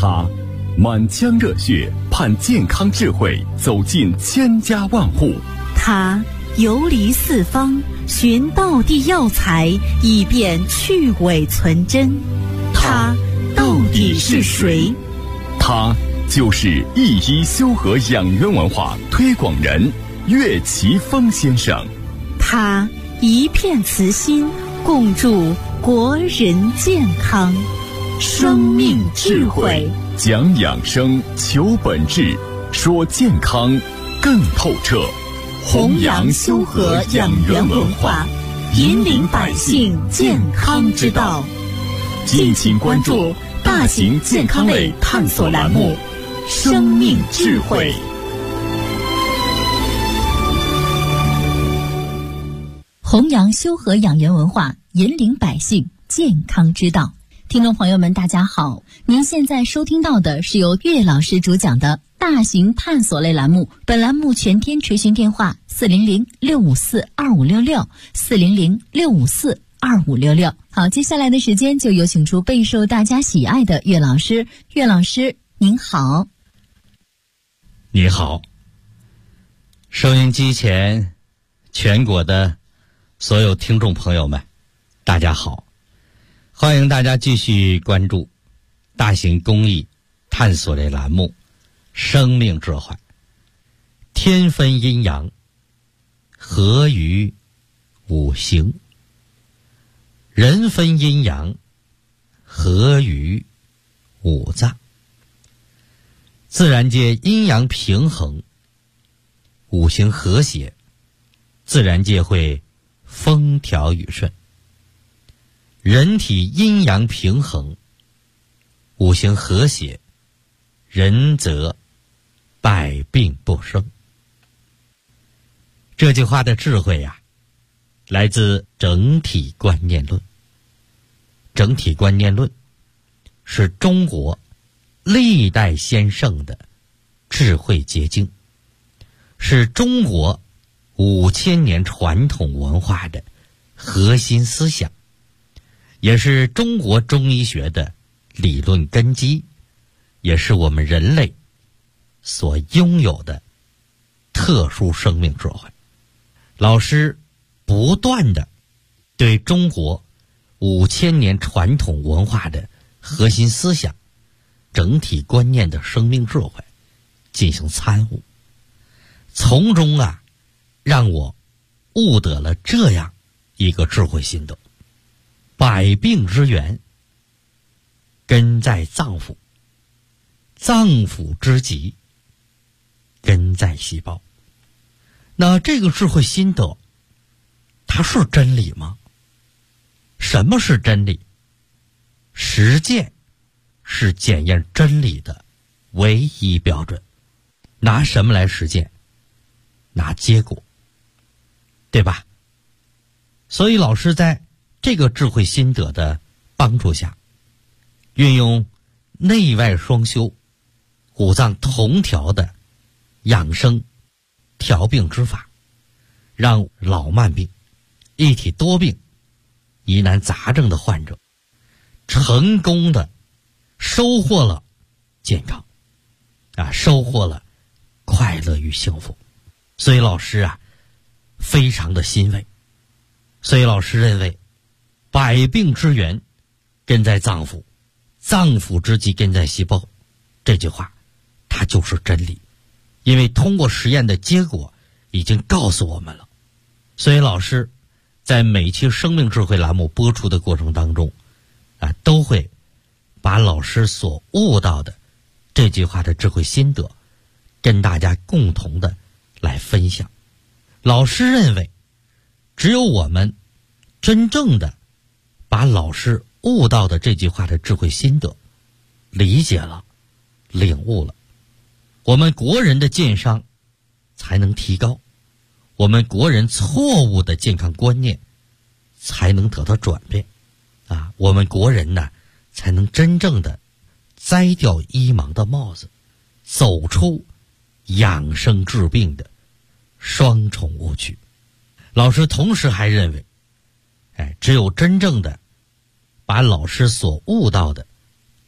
他满腔热血盼健康智慧走进千家万户， 他游离四方寻道地药材以便去伪存真，他到底是谁？ 他就是一一修和养元文化推广人岳奇峰先生。 他一片慈心共筑国人健康，生命智慧， 讲养生求本质，说健康更透彻， 弘扬修和养元文化，引领百姓健康之道。 敬请关注大型健康类探索栏目《生命智慧》。 弘扬修和养元文化，引领百姓健康之道。听众朋友们大家好，您现在收听到的是由岳老师主讲的大型探索类栏目，本栏目全天垂询电话400-654-2566，400-654-2566。好，接下来的时间就有请出备受大家喜爱的岳老师。岳老师您好。 你好，收音机前全国的所有听众朋友们大家好，欢迎大家继续关注大型公益探索类栏目《生命智慧》。天分阴阳，合于五行；人分阴阳，合于五脏。自然界阴阳平衡，五行和谐，自然界会风调雨顺。人体阴阳平衡，五行和谐，人则百病不生。这句话的智慧呀，来自整体观念论。整体观念论是中国历代先圣的智慧结晶，是中国5000年传统文化的核心思想，也是中国中医学的理论根基，也是我们人类所拥有的特殊生命智慧。老师不断地对中国5000年传统文化的核心思想、整体观念的生命智慧进行参悟，从中让我悟得了这样一个智慧心得：百病之源根在脏腑，脏腑之疾根在细胞。那这个智慧心得，它是真理吗？什么是真理？实践是检验真理的唯一标准。拿什么来实践？拿结果，对吧？所以老师在这个智慧心得的帮助下，运用内外双修、五脏同调的养生调病之法，让老慢病、一体多病、疑难杂症的患者成功的收获了健康，收获了快乐与幸福。所以老师非常的欣慰。所以老师认为，百病之源根在脏腑，脏腑之疾根在细胞。这句话它就是真理，因为通过实验的结果已经告诉我们了。所以老师在每期生命智慧栏目播出的过程当中都会把老师所悟到的这句话的智慧心得跟大家共同的来分享。老师认为，只有我们真正的把老师悟到的这句话的智慧心得理解了、领悟了，我们国人的健康才能提高，我们国人错误的健康观念才能得到转变我们国人才能真正的摘掉医盲的帽子，走出养生治病的双重误区。老师同时还认为，只有真正的把老师所悟到的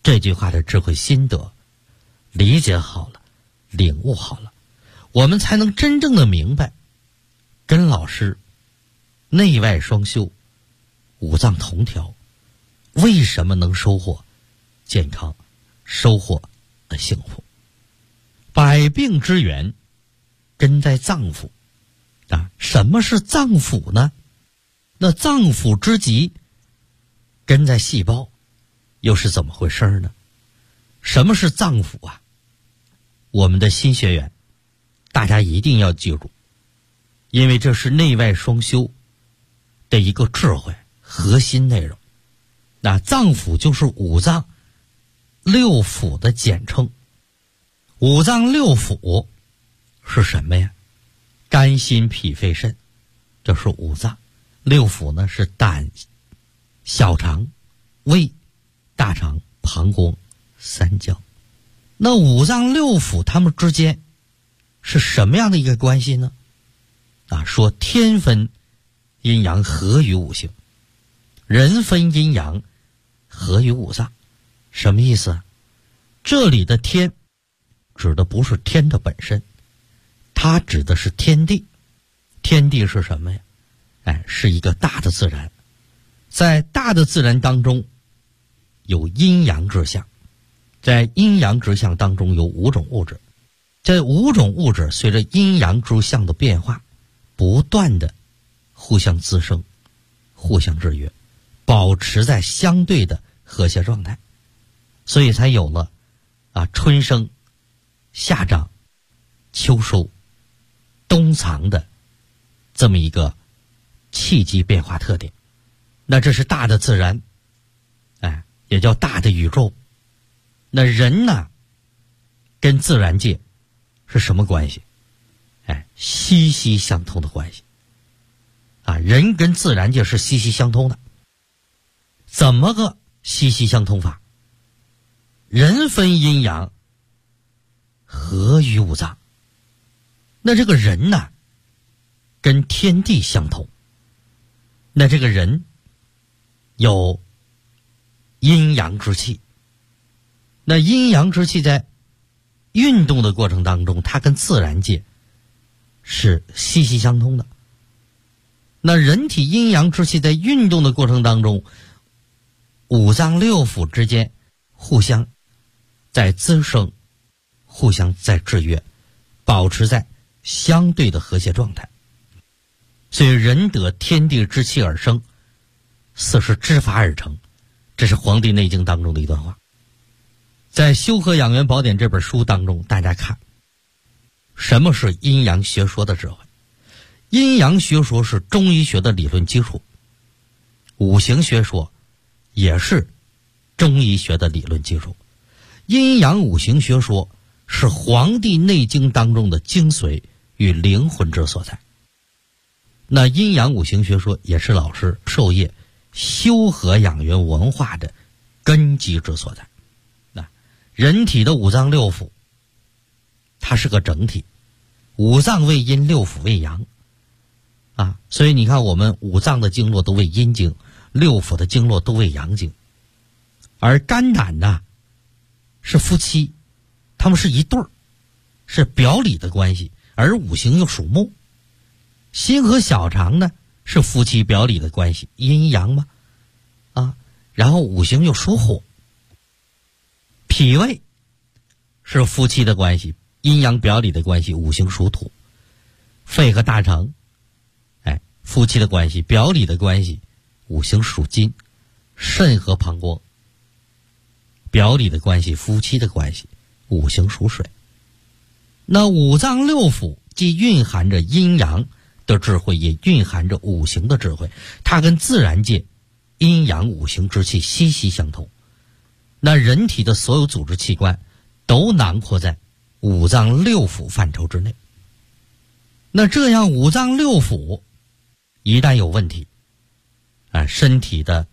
这句话的智慧心得理解好了，领悟好了，我们才能真正的明白跟老师内外双修，五脏同调，为什么能收获健康，收获幸福。百病之源根在脏腑啊，什么是脏腑呢？那脏腑之极根在细胞，又是怎么回事呢？什么是脏腑啊？我们的新学员大家一定要记住，因为这是内外双修的一个智慧核心内容。那脏腑就是五脏六腑的简称。五脏六腑是什么呀？肝心脾肺肾，这是五脏。六腑呢是胆、小肠、胃、大肠、膀胱、三焦。那五脏六腑它们之间是什么样的一个关系呢？说天分阴阳合于五行，人分阴阳合于五脏。什么意思啊？这里的天指的不是天的本身，它指的是天地。天地是什么呀？是一个大的自然。在大的自然当中有阴阳之象，在阴阳之象当中有五种物质，这五种物质随着阴阳之象的变化，不断的互相滋生，互相制约，保持在相对的和谐状态，所以才有了春生、夏长、秋收、冬藏的这么一个气机变化特点。那这是大的自然，也叫大的宇宙。那人呢，跟自然界是什么关系？息息相通的关系。人跟自然界是息息相通的。怎么个息息相通法？人分阴阳合于五脏。那这个人呢，跟天地相同。那这个人有阴阳之气，那阴阳之气在运动的过程当中，它跟自然界是息息相通的。那人体阴阳之气在运动的过程当中，五脏六腑之间互相在滋生，互相在制约，保持在相对的和谐状态。所以人得天地之气而生，四时之法而成，这是《黄帝内经》当中的一段话。在《修和养元宝典》这本书当中，大家看什么是阴阳学说的智慧。阴阳学说是中医学的理论基础，五行学说也是中医学的理论基础。阴阳五行学说是《黄帝内经》当中的精髓与灵魂之所在。那阴阳五行学说也是老师授业修和养元文化的根基之所在。人体的五脏六腑它是个整体，五脏为阴，六腑为阳所以你看我们五脏的经络都为阴经，六腑的经络都为阳经。而肝胆呢是夫妻，他们是一对儿，是表里的关系，而五行又属木。心和小肠呢是夫妻表里的关系，阴阳嘛然后五行又属火。脾胃是夫妻的关系，阴阳表里的关系，五行属土。肺和大肠夫妻的关系，表里的关系，五行属金。肾和膀胱表里的关系，夫妻的关系，五行属水。那五脏六腑既蕴含着阴阳的智慧，也蕴含着五行的智慧，它跟自然界阴阳五行之气息息相通。那人体的所有组织器官都囊括在五脏六腑范畴之内。那这样五脏六腑一旦有问题身体的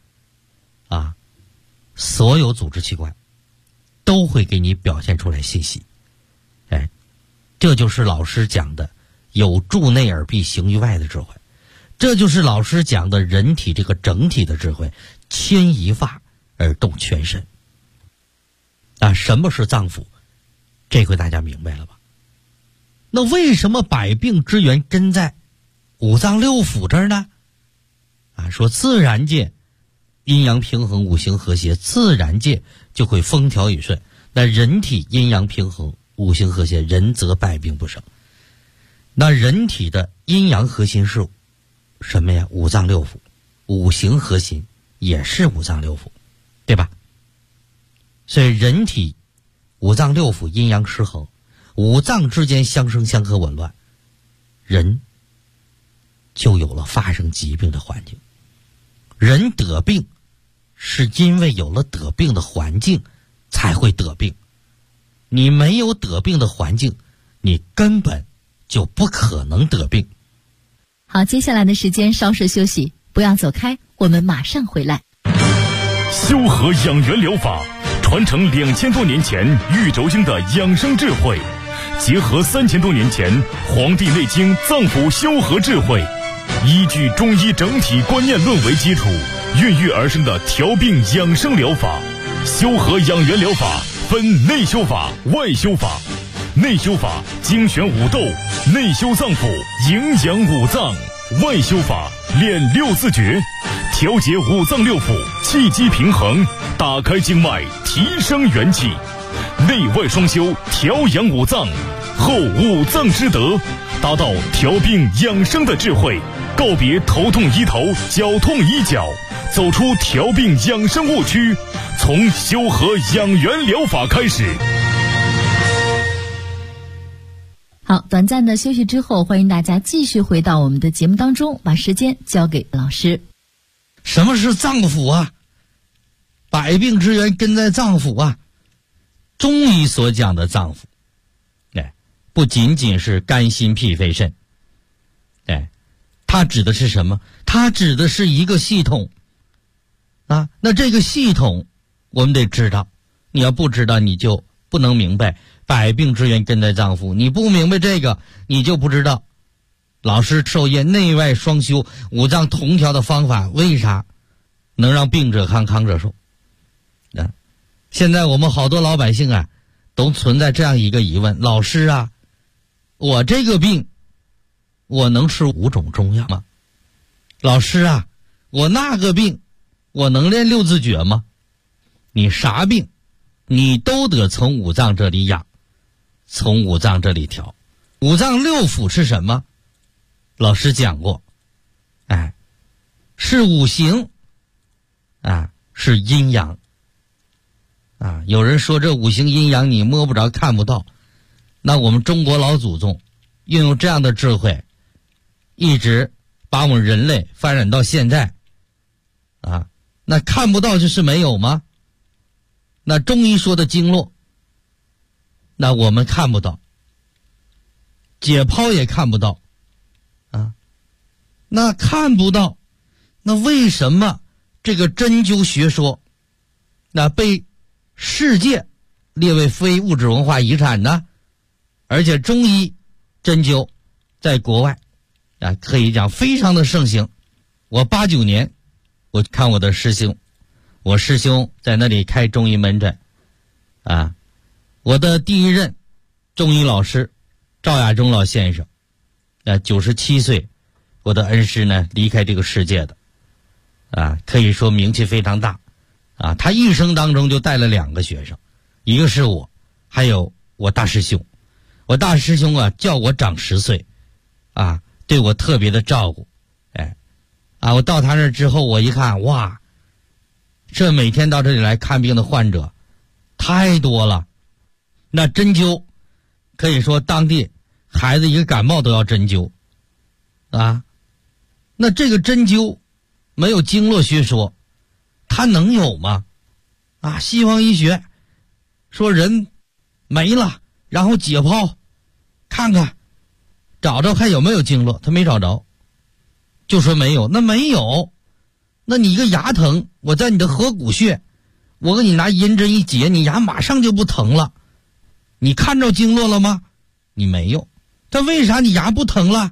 所有组织器官都会给你表现出来信息。这就是老师讲的有助内而必行于外的智慧，这就是老师讲的人体这个整体的智慧，牵一发而动全身。 什么是脏腑？这回大家明白了吧？那为什么百病之源根在五脏六腑这儿呢？说自然界阴阳平衡，五行和谐，自然界就会风调雨顺。那人体阴阳平衡，五行和谐，人则百病不生。那人体的阴阳核心是什么呀？五脏六腑，五行核心也是五脏六腑，对吧？所以人体五脏六腑阴阳失衡，五脏之间相生相克紊乱，人就有了发生疾病的环境。人得病是因为有了得病的环境才会得病，你没有得病的环境，你根本就不可能得病。 好，接下来的时间稍事休息，不要走开，我们马上回来。 修和养元疗法传承2000多年前玉轴经的养生智慧，结合3000多年前《黄帝内经》脏腑修和智慧，依据中医整体观念论为基础，孕育而生的调病养生疗法。修和养元疗法分内修法、外修法。内修法精选五斗，内修脏腑，营养五脏；外修法练六字诀，调节五脏六腑，气机平衡，打开经脉，提升元气。内外双修，调养五脏，后五脏之德，达到调病养生的智慧。告别头痛医头，脚痛医脚，走出调病养生误区，从修和养元疗法开始。 好，短暂的休息之后，欢迎大家继续回到我们的节目当中，把时间交给老师。 什么是脏腑啊？百病之源根在脏腑啊。中医所讲的脏腑，不仅仅是肝心脾肺肾，它指的是什么？它指的是一个系统啊。那这个系统我们得知道，你要不知道你就不能明白百病之源根在脏腑，你不明白这个，你就不知道老师授业内外双修五脏同调的方法为啥能让病者康，康者寿。现在我们好多老百姓啊都存在这样一个疑问，老师啊，我这个病我能吃5种中药吗？老师啊，我那个病我能练六字诀吗？你啥病你都得从五脏这里养，从五脏这里调。五脏六腑是什么？老师讲过，是五行是阴阳有人说这五行阴阳你摸不着看不到，那我们中国老祖宗运用这样的智慧，一直把我们人类发展到现在那看不到就是没有吗？那中医说的经络，那我们看不到，解剖也看不到那看不到，那为什么这个针灸学说那被世界列为非物质文化遗产呢？而且中医针灸在国外可以讲非常的盛行。我89年我看我的师兄，我师兄在那里开中医门诊我的第一任中医老师赵亚中老先生97岁，我的恩师呢离开这个世界的可以说名气非常大他一生当中就带了2个学生，一个是我，还有我大师兄。我大师兄叫我长10岁对我特别的照顾我到他那之后，我一看，哇，这每天到这里来看病的患者太多了。那针灸可以说当地孩子一个感冒都要针灸那这个针灸没有经络学说它能有吗？西方医学说人没了，然后解剖看看找找看有没有经络，他没找着，就说没有。那没有，那你一个牙疼，我在你的合谷穴，我给你拿银针一解，你牙马上就不疼了。你看着经络了吗？你没有。但为啥你牙不疼了？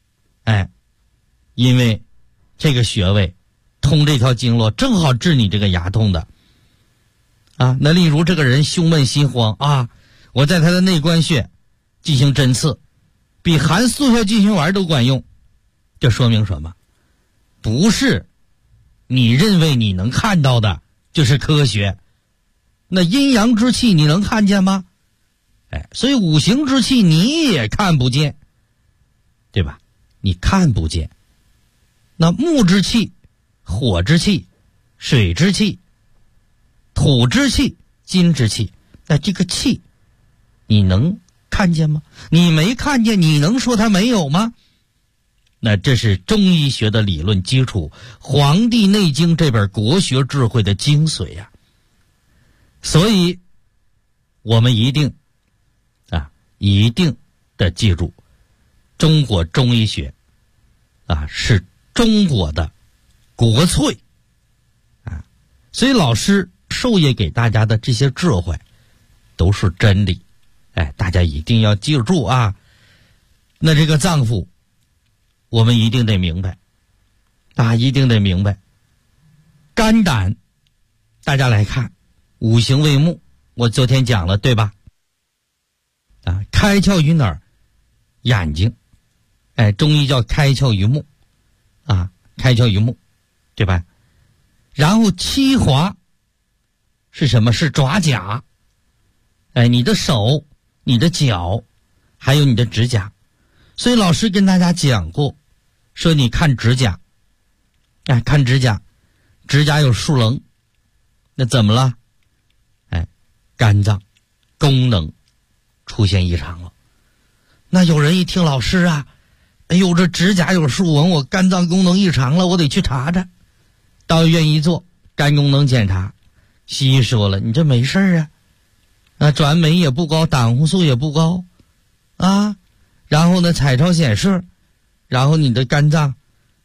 因为这个穴位通这条经络正好治你这个牙痛的啊。那例如这个人胸闷心慌啊，我在他的内关穴进行针刺，比含速效进行丸都管用。这说明什么？不是你认为你能看到的就是科学。那阴阳之气你能看见吗？所以五行之气你也看不见，对吧？你看不见。那木之气、火之气、水之气、土之气、金之气，那这个气你能看见吗？你没看见，你能说它没有吗？那这是中医学的理论基础，《黄帝内经》这本国学智慧的精髓呀。所以我们一定的记住，中国中医学是中国的国粹啊。所以老师授业给大家的这些智慧都是真理，大家一定要记住啊。那这个脏腑我们一定得明白一定得明白。肝胆大家来看，五行为木，我昨天讲了对吧？开窍于哪儿？眼睛。中医叫开窍于目开窍于目，对吧？然后七华是什么？是爪甲。你的手、你的脚还有你的指甲。所以老师跟大家讲过，说你看指甲，看指甲，指甲有竖棱，那怎么了？肝脏功能出现异常了。那有人一听老师啊，这指甲有竖纹，我肝脏功能异常了，我得去查查。到医院一做肝功能检查，西医说了，你这没事转酶也不高，胆红素也不高然后呢彩超显示，然后你的肝脏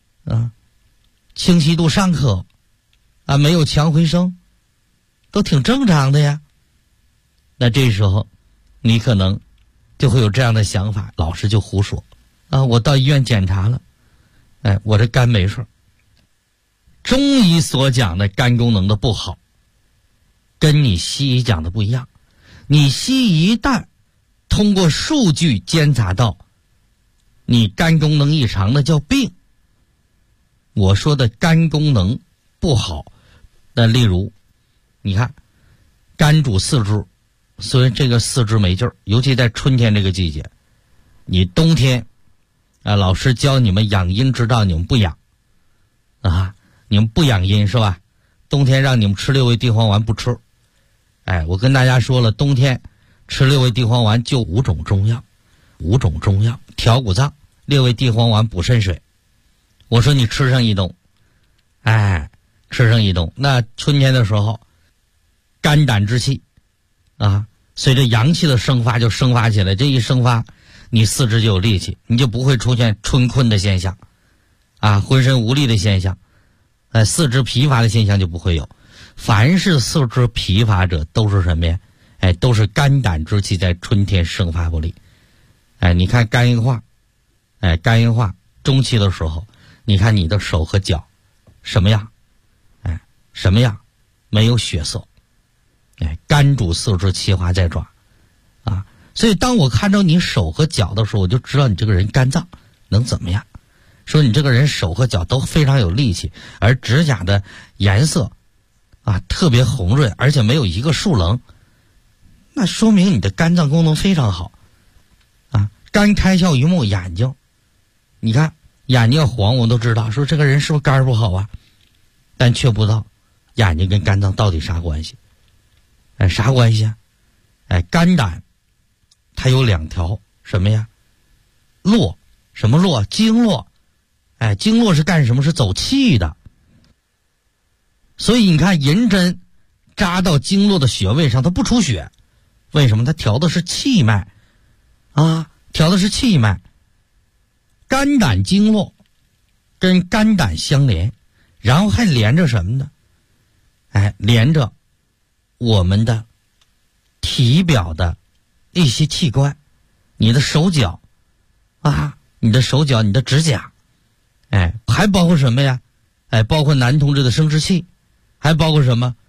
清晰度尚可没有强回声，都挺正常的呀。那这时候你可能就会有这样的想法，老师就胡说我到医院检查了，我这肝没事。中医所讲的肝功能的不好跟你西医讲的不一样。你西医一旦通过数据监察到你肝功能异常，那叫病。我说的肝功能不好，那例如你看肝主四肢，所以这个四肢没劲儿，尤其在春天这个季节。你冬天老师教你们养阴之道，你们不养你们不养阴是吧？冬天让你们吃6味地黄丸不吃。我跟大家说了，冬天吃6味地黄丸就5种中药调骨脏，6味地黄丸补肾水。我说你吃上一冬，吃上一冬，那春天的时候肝胆之气随着阳气的生发就生发起来，这一生发你四肢就有力气，你就不会出现春困的现象浑身无力的现象，四肢疲乏的现象就不会有。凡是四肢疲乏者都是什么呀？都是肝胆之气在春天生发不力。你看肝硬化，肝硬化中期的时候，你看你的手和脚什么样？什么样？没有血色。肝主四肢，其华在爪所以当我看到你手和脚的时候，我就知道你这个人肝脏能怎么样。说你这个人手和脚都非常有力气，而指甲的颜色特别红润，而且没有一个竖棱，那说明你的肝脏功能非常好肝开窍于目，眼睛，你看眼睛要黄，我都知道说这个人是不是肝不好但却不知道眼睛跟肝脏到底啥关系。啥关系肝胆它有2条什么呀？络。什么络？经络。经络是干什么？是走气的。所以你看银针扎到经络的穴位上，它不出血，为什么？它调的是气脉调的是气脉。肝胆经络跟肝胆相连，然后还连着什么呢？连着我们的体表的一些器官，你的手脚你的手脚，你的指甲，还包括什么呀？包括男同志的生殖器，还包括什么？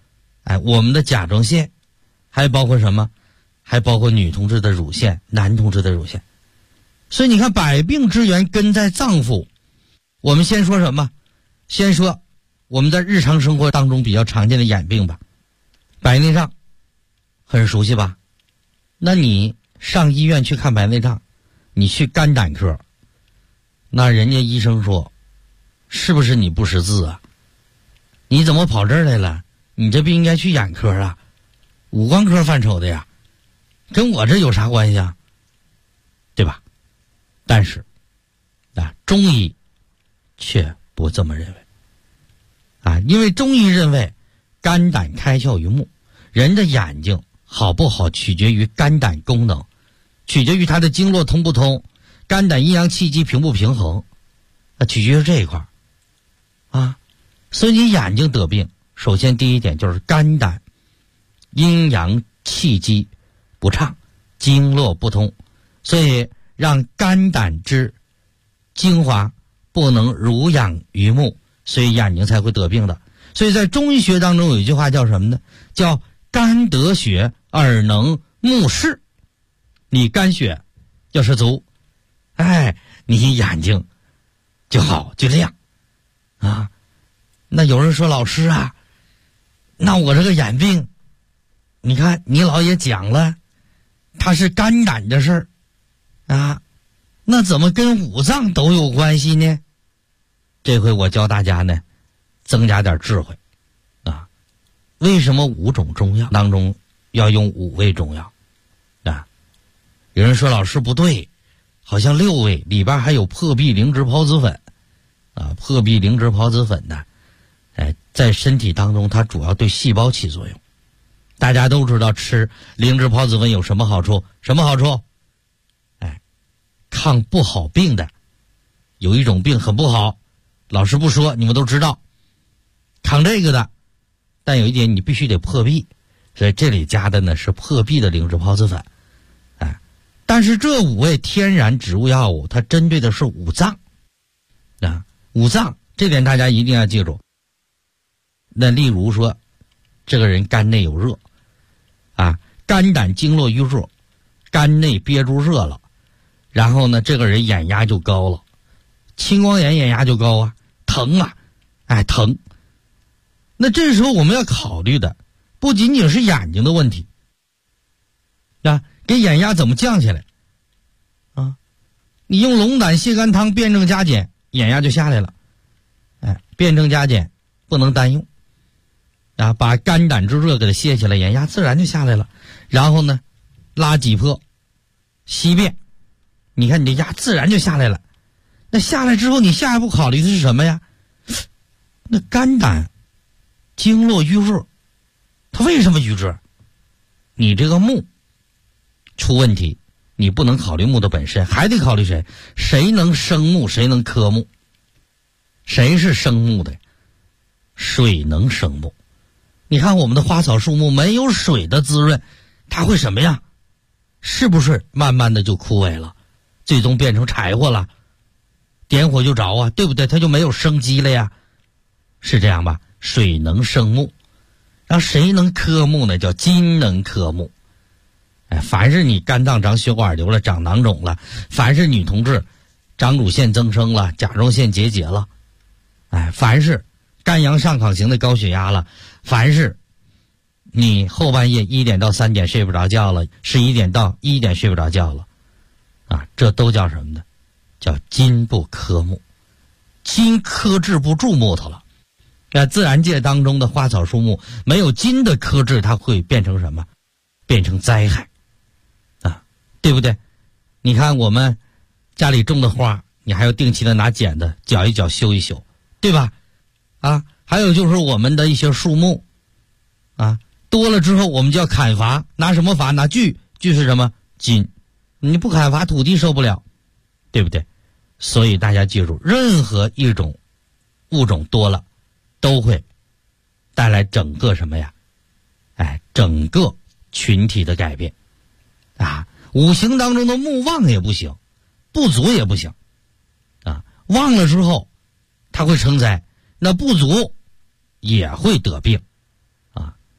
我们的甲状腺，还包括什么？还包括女同志的乳腺，男同志的乳腺。所以你看，百病之源根在脏腑。我们先说什么？先说我们在日常生活当中比较常见的眼病吧。白内障很熟悉吧？那你上医院去看白内障，你去肝胆科，那人家医生说，是不是你不识字啊？你怎么跑这儿来了？你这病应该去眼科啊，五官科范畴的呀，跟我这有啥关系啊？对吧？但是中医却不这么认为因为中医认为肝胆开窍于目，人的眼睛好不好取决于肝胆功能，取决于它的经络通不通，肝胆阴阳气机平不平衡，取决于这一块所以你眼睛得病，首先第一点就是肝胆阴阳气机不畅，经络不通，所以让肝胆之精华不能濡养于目，所以眼睛才会得病的。所以在中医学当中有一句话叫什么呢？叫肝得血，耳能目视。你肝血要是足，你眼睛就好就亮那有人说，老师啊，那我这个眼病，你看你老也讲了，它是肝胆的事儿那怎么跟五脏都有关系呢？这回我教大家呢，增加点智慧为什么5种中药当中要用5味中药有人说，老师不对，好像6味里边还有破壁灵芝孢子粉破壁灵芝孢子粉呢在身体当中它主要对细胞起作用。大家都知道吃灵芝孢子粉有什么好处？什么好处？抗不好病的。有一种病很不好，老师不说，你们都知道，抗这个的。但有一点你必须得破壁，所以这里加的呢是破壁的灵芝孢子粉但是这5味天然植物药物它针对的是五脏五脏这点大家一定要记住。那例如说，这个人肝内有热肝胆经络瘀热，肝内憋住热了，然后呢这个人眼压就高了，青光眼眼压就高疼疼。那这时候我们要考虑的不仅仅是眼睛的问题给眼压怎么降下来你用龙胆泻肝汤辩证加减，眼压就下来了辩证加减不能单用把肝胆之热给它泻下来，眼压自然就下来了。然后呢拉几破稀便，你看你的压自然就下来了。那下来之后你下一步考虑的是什么呀？那肝胆经络瘀热，它为什么瘀热？你这个目出问题，你不能考虑目的本身，还得考虑谁？谁能生目，谁能克目？谁是生目的？水能生目。你看我们的花草树木没有水的滋润，它会什么样？是不是慢慢的就枯萎了，最终变成柴火了，点火就着对不对？它就没有生机了呀，是这样吧？水能生木，然后谁能克木呢？叫金能克木。凡是你肝脏长血管瘤了，长囊肿了，凡是女同志长乳腺增生了，甲状腺结节了，凡是肝阳上亢型的高血压了，凡是你后半夜1点到3点睡不着觉了，11点到1点睡不着觉了这都叫什么呢？叫金不克木。金克制不住木头了。在自然界当中的花草树木没有金的克制，它会变成什么？变成灾害对不对？你看我们家里种的花，你还要定期的拿剪子绞一绞修一修，对吧？还有就是我们的一些树木多了之后我们就要砍伐，拿什么伐？拿锯。锯是什么？金。你不砍伐土地受不了，对不对？所以大家记住，任何一种物种多了都会带来整个什么呀？整个群体的改变五行当中的木旺也不行，不足也不行旺了之后它会成灾，那不足也会得病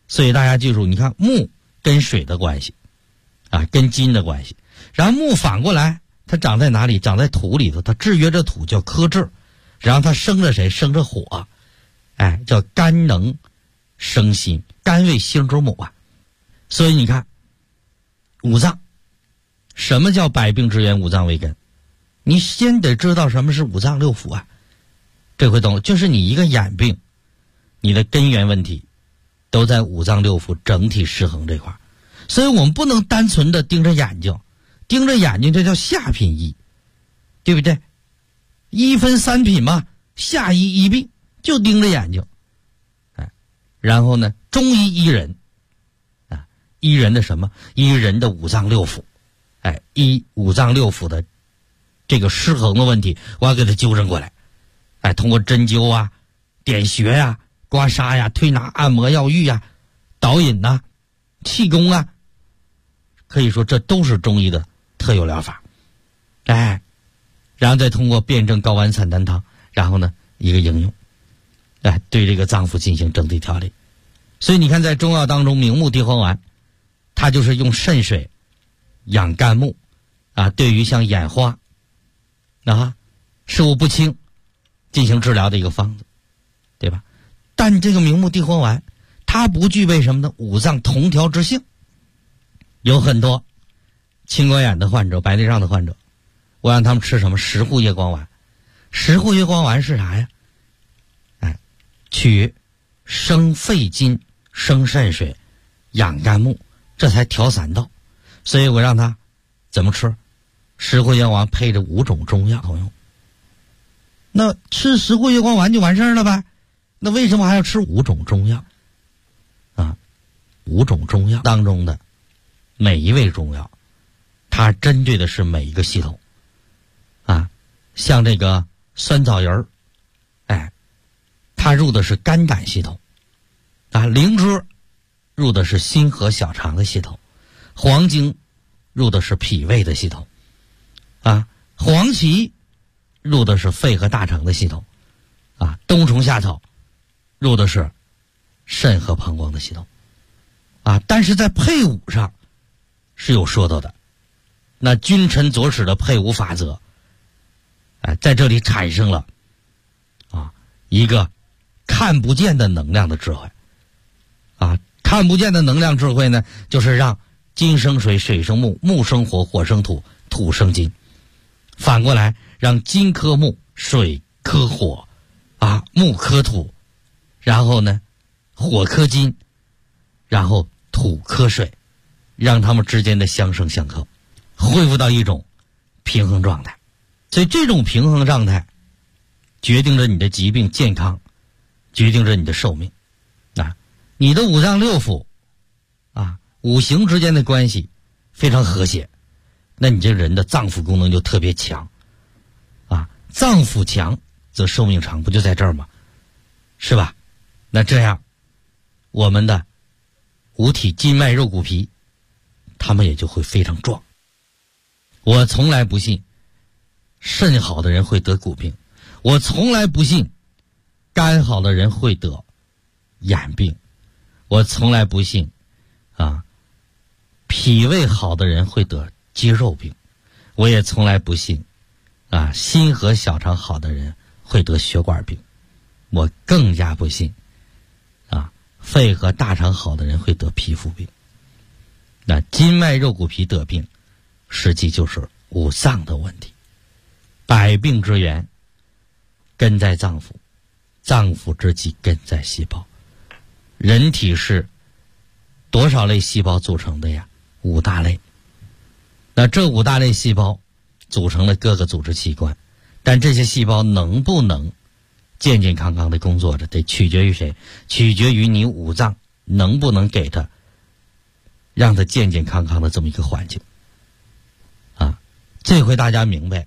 所以大家记住，你看木跟水的关系啊，跟金的关系，然后木反过来它长在哪里？长在土里头，它制约着土叫克制，然后它生着谁？生着火，哎，叫肝能生心，肝为心之母啊。所以你看五脏，什么叫百病之源？五脏为根。你先得知道什么是五脏六腑啊，这回懂了，就是你一个眼病，你的根源问题都在五脏六腑整体失衡这块，所以我们不能单纯的盯着眼睛，盯着眼睛这叫下品医，对不对？一分三品嘛，下医医病，就盯着眼睛，哎，然后呢，中医医人啊，医人的什么？医人的五脏六腑，哎，医五脏六腑的这个失衡的问题，我要给它纠正过来，哎，通过针灸啊、点穴呀、刮痧呀、推拿、按摩、药浴呀、导引呐、气功啊，可以说这都是中医的特有疗法，哎，然后再通过辩证睾丸散丹汤，然后呢一个应用，哎，对这个脏腑进行整体调理。所以你看，在中药当中，明目地黄丸，它就是用肾水养肝木啊，对于像眼花啊、视物不清进行治疗的一个方子，对吧？但这个明目地黄丸，它不具备什么呢？五脏同调之性。有很多青光眼的患者、白内障的患者，我让他们吃什么？石斛叶光丸。石斛叶光丸是啥呀？哎，取生肺金、生肾水、养肝木，这才调三道。所以我让他怎么吃？石斛叶光丸配着5种中药用。那吃石斛叶光丸就完事儿了呗？那为什么还要吃5种中药？啊，5种中药当中的每一味中药，它针对的是每一个系统啊。像这个酸枣仁儿，哎，它入的是肝胆系统啊；灵芝入的是心和小肠的系统；黄精入的是脾胃的系统啊；黄芪入的是肺和大肠的系统啊；冬虫夏草入的是肾和膀胱的系统啊。但是在配伍上是有说到的，那君臣佐使的配伍法则，哎，在这里产生了啊一个看不见的能量的智慧啊。看不见的能量智慧呢，就是让金生水，水生木，木生火，火生土，土生金。反过来，让金克木，水克火，啊，木克土，然后呢，火克金，然后土克水，让它们之间的相生相克，恢复到一种平衡状态。所以这种平衡状态决定着你的疾病健康，决定着你的寿命啊。你的五脏六腑啊，五行之间的关系非常和谐，那你这人的脏腑功能就特别强啊。脏腑强则寿命长，不就在这儿吗？是吧？那这样我们的五体筋脉肉骨皮他们也就会非常壮。我从来不信肾好的人会得骨病，我从来不信肝好的人会得眼病，我从来不信啊脾胃好的人会得肌肉病，我也从来不信啊心和小肠好的人会得血管病，我更加不信啊肺和大肠好的人会得皮肤病。那筋脉肉骨皮得病，实际就是五脏的问题。百病之源根在脏腑，脏腑之基根在细胞。人体是多少类细胞组成的呀？5大类。那这5大类细胞组成了各个组织器官，但这些细胞能不能健健康康的工作着，得取决于谁？取决于你五脏能不能给它让它健健康康的这么一个环境啊。这回大家明白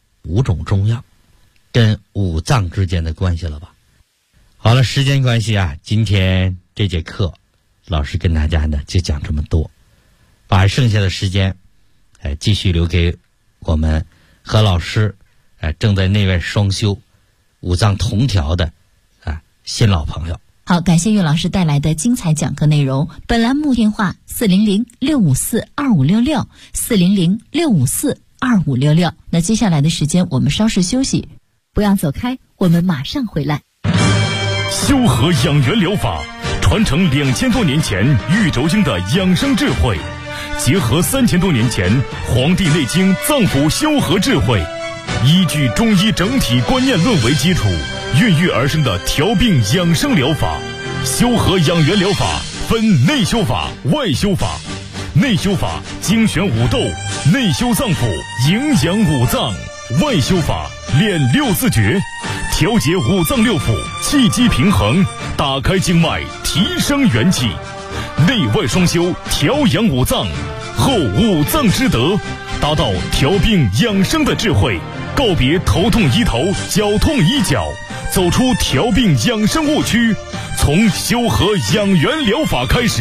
5种中药跟五脏之间的关系了吧？好了，时间关系啊，今天这节课老师跟大家呢就讲这么多，把剩下的时间继续留给我们和老师正在内外双修五脏同调的新老朋友。 好，感谢岳老师带来的精彩讲课内容。本栏目电话400-654-2566，400-654-2566。那接下来的时间我们稍事休息，不要走开，我们马上回来。 修和养元疗法传承2000多年前玉轴经的养生智慧，结合3000多年前《黄帝内经》脏腑修和智慧，依据中医整体观念论为基础，孕育而生的调病养生疗法。修和养元疗法分内修法、外修法。内修法精选五斗，内修脏腑，营养五脏；外修法练六字诀，调节五脏六腑，气机平衡，打开经脉，提升元气。内外双修，调养五脏，后五脏之德，达到调病养生的智慧。告别头痛医头，脚痛医脚，走出调病养生误区，从修和养元疗法开始。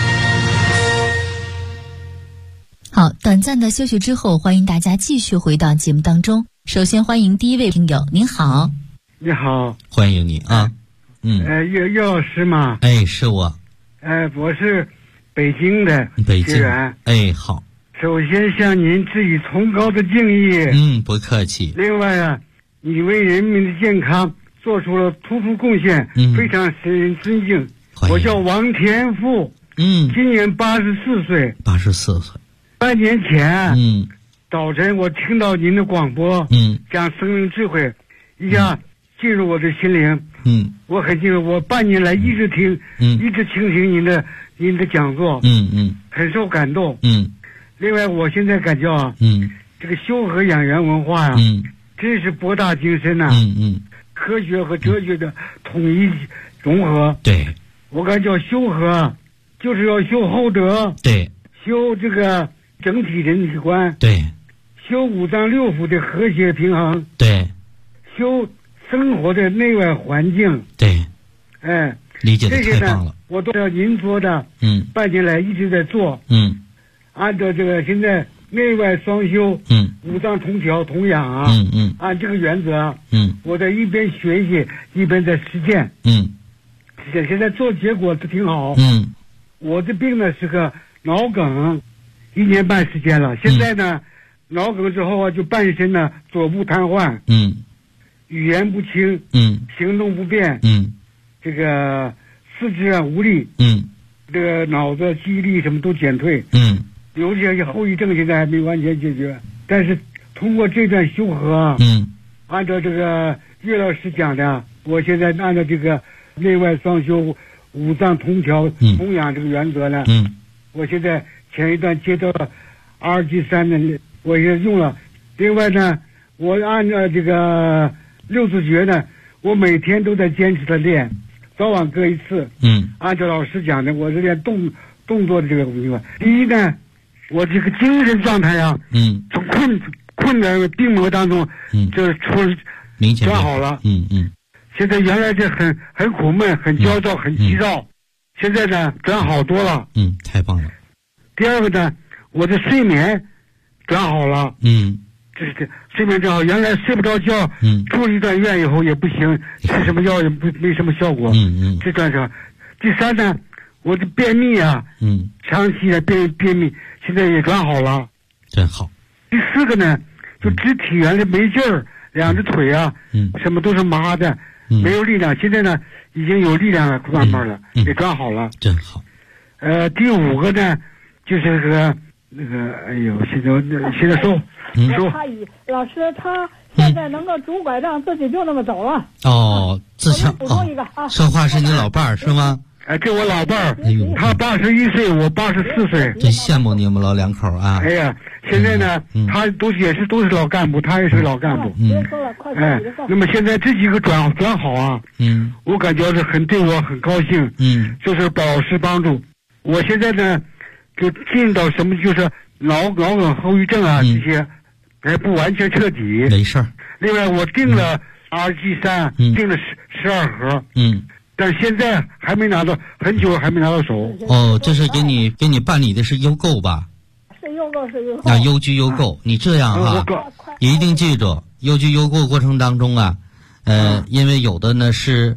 好，短暂的休息之后，欢迎大家继续回到节目当中。首先欢迎第一位听友，您好。 你好， 欢迎你啊。 岳老师吗？ 哎，是我。 我是北京的学员。 哎，好。 首先向您致以崇高的敬意。 不客气。 另外啊，你为人民的健康做出了突出贡献，非常使人尊敬。我叫王天富，今年84岁。 84岁。 半年前，早晨我听到您的广播，讲生命智慧，一下进入我的心灵。我很敬重，我半年来一直听，一直倾听您的讲座，很受感动。另外，我现在感觉啊，这个修和养元文化呀，真是博大精深呐。科学和哲学的统一融合。 对， 我感觉修和就是要修厚德。 对， 修这个整体人体观。 对， 修五脏六腑的和谐平衡。 对， 修生活的内外环境。 对，理解的太棒了。 这些呢，我都要您说的。半年来一直在做。按照这个现在内外双修，五脏同调同养啊，按这个原则，我在一边学习一边在实践。现在做结果都挺好。我的病呢是个脑梗，1年半时间了。现在呢，脑梗之后啊，就半身呢左部瘫痪，语言不清，行动不便，这个四肢啊无力，这个脑子记忆力什么都减退，有些后遗症现在还没完全解决。但是通过这段修和，按照这个岳老师讲的，我现在按照这个内外双修、五脏同调同养这个原则呢，我现在前一段接到了RG3呢，我也用了。另外呢，我按照这个六字诀呢，我每天都在坚持的练，早晚各一次。按照老师讲的，我是练动作的这个地方。第一呢，我这个精神状态啊，从困难病魔当中，这明显转好了。现在原来这很苦闷、很焦躁、很急躁，现在呢转好多了。 太棒了。 第二个呢，我的睡眠转好了。这睡眠转好，原来睡不着觉，住了一段院以后也不行，吃什么药也没什么效果。这段是。第三呢，我的便秘啊，长期的便秘，现在也转好了。 真好。 第四个呢，就肢体原来没劲儿，两只腿啊，什么都是麻的，没有力量。现在呢，已经有力量了，慢慢了，也转好了。 真好。 第五个呢，就是哎呦，现在说， 老师他现在能够拄拐杖，自己就那么走了。 自强。 补充一个啊， 说话是你老伴儿是吗？ 这我老伴儿，他81岁，我84岁， 真羡慕你们老两口啊！ 哎呀，现在呢，他都是老干部，他也是老干部。 别说了，快说你的话。 那么现在这几个转好啊，我感觉是对我很高兴。就是把老师帮助。我现在呢，就进到什么就是脑梗后遗症啊这些，还不完全彻底。 没事儿。 另外，我订了RG3，订了12盒。但是现在还没拿到，很久还没拿到手。 这是给你办理的是优购吧？ 是优购。 优居优购，你这样哈，一定记住，优居优购过程当中啊，因为有的呢是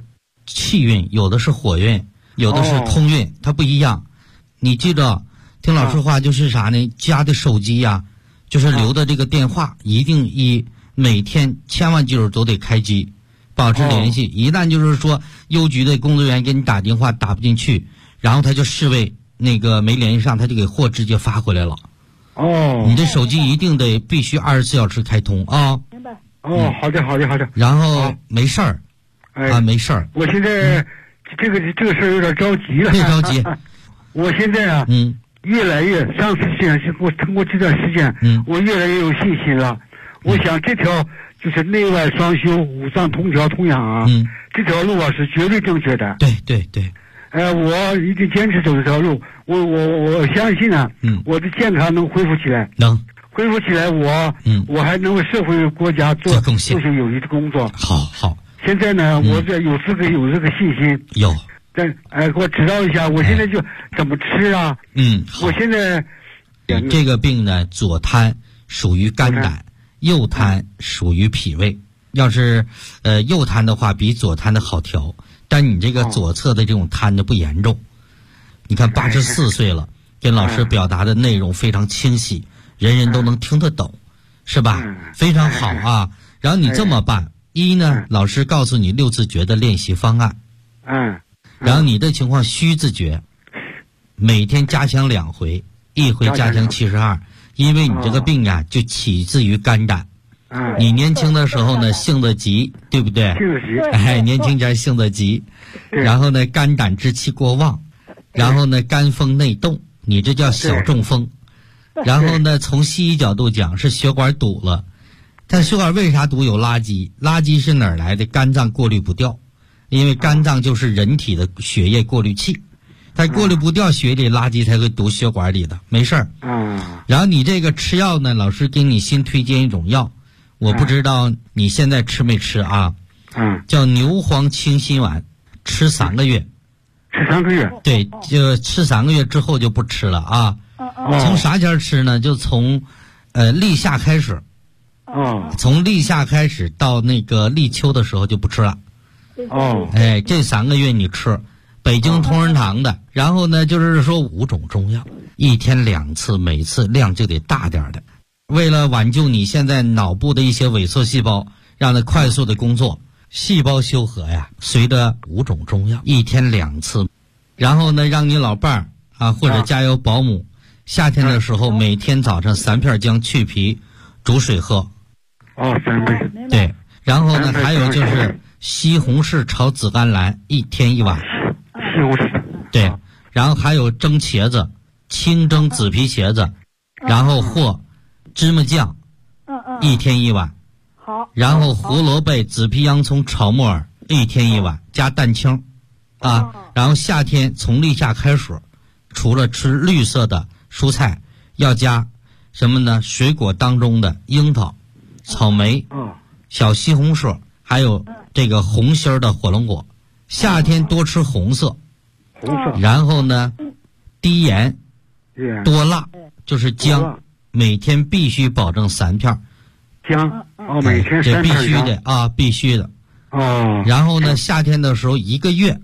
气运，有的是火运，有的是空运，它不一样。你记着，听老师话就是啥呢？家的手机呀，就是留的这个电话，一定每天千万记住都得开机，保持联系。一旦就是说邮局的工作人员给你打电话打不进去，然后他就视为那个没联系上，他就给货直接发回来了。你这手机一定得必须24小时开通啊。 明白。 好的。 然后没事儿，没事儿。 我现在这个事儿有点着急了。 别着急。 我现在啊，越来越上次我通过这段时间，我越来越有信心了。我想这条就是内外双修、五脏同调同养啊，这条路啊是绝对正确的。 对。 我一定坚持走这条路。我相信啊，我的健康能恢复起来。 能恢复起来，我还能为社会国家做贡献， 做些有益的工作。 好。 现在呢，我这有这个信心。 有。 但给我指导一下，我现在就怎么吃啊？ 好。 我现在你这个病呢，左瘫属于肝胆，右瘫属于脾胃。要是右瘫的话，比左瘫的好调，但你这个左侧的这种瘫的不严重。你看84岁了，跟老师表达的内容非常清晰，人人都能听得懂，是吧？非常好啊。然后你这么办，一呢，老师告诉你6字诀的练习方案。然后你的情况虚字诀，每天加强2回，一回加强72，因为你这个病啊，就起自于肝胆。你年轻的时候呢，性子急，对不对？ 性子急。 年轻点性子急，然后呢，肝胆之气过旺，然后呢，肝风内动，你这叫小中风。然后呢，从西医角度讲是血管堵了，但血管为啥堵？有垃圾，垃圾是哪儿来的？肝脏过滤不掉。因为肝脏就是人体的血液过滤器，它过滤不掉血里垃圾才会堵血管里的，没事儿。然后你这个吃药呢，老师给你新推荐一种药，我不知道你现在吃没吃啊？叫牛黄清心丸，吃3个月。 吃3个月？ 对，就吃3个月之后就不吃了啊。从啥前吃呢？就从立夏开始。从立夏开始到那个立秋的时候就不吃了。这3个月你吃北京同仁堂的，然后呢就是说5种中药，1天2次，每次量就得大点的，为了挽救你现在脑部的一些萎缩细胞，让它快速的工作，细胞修和呀，随着5种中药，1天2次，然后呢让你老伴儿啊或者家有保姆，夏天的时候每天早上3片姜去皮煮水喝。 3杯。 对，然后呢还有就是西红柿炒紫甘蓝，1天1碗。 西红柿。 对，然后还有蒸茄子，清蒸紫皮茄子，然后或芝麻酱，1天1碗。 好。 然后胡萝卜、紫皮洋葱炒木耳，1天1碗，加蛋清，然后夏天从立夏开始，除了吃绿色的蔬菜，要加什么呢？水果当中的樱桃、草莓、小西红柿。还有这个红心儿的火龙果，夏天多吃红色，然后呢，低盐，多辣，就是姜，每天必须保证3片。 姜每天这必须的啊，必须的。然后呢，夏天的时候1个月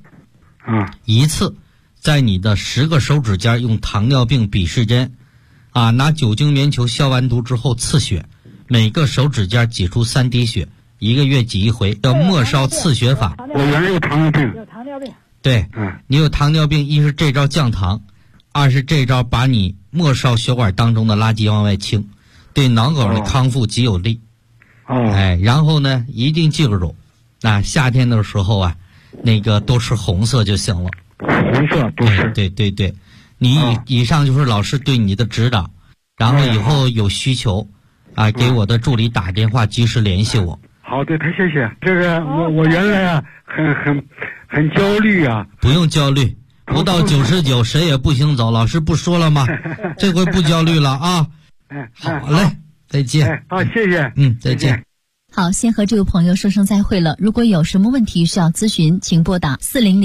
1次，在你的10个手指尖用糖尿病鄙视针拿酒精棉球消完毒之后刺血，每个手指尖挤出3滴血。1个月挤1回，叫末梢刺血法。 我原来有糖尿病。 对，你有糖尿病，一是这招降糖，二是这招把你末梢血管当中的垃圾往外清，对脑梗的康复极有利。然后呢，一定记住，夏天的时候那个多吃红色就行了。 红色多吃。 对，你以上就是老师对你的指导，然后以后有需求给我的助理打电话，及时联系我。 好的，太谢谢。这个我原来很焦虑啊。 不用焦虑，不到99谁也不行走，老师不说了吗？这回不焦虑了啊。好嘞，再见。 好，谢谢。 再见。 好，先和这位朋友说声再会了。如果有什么问题需要咨询，请拨打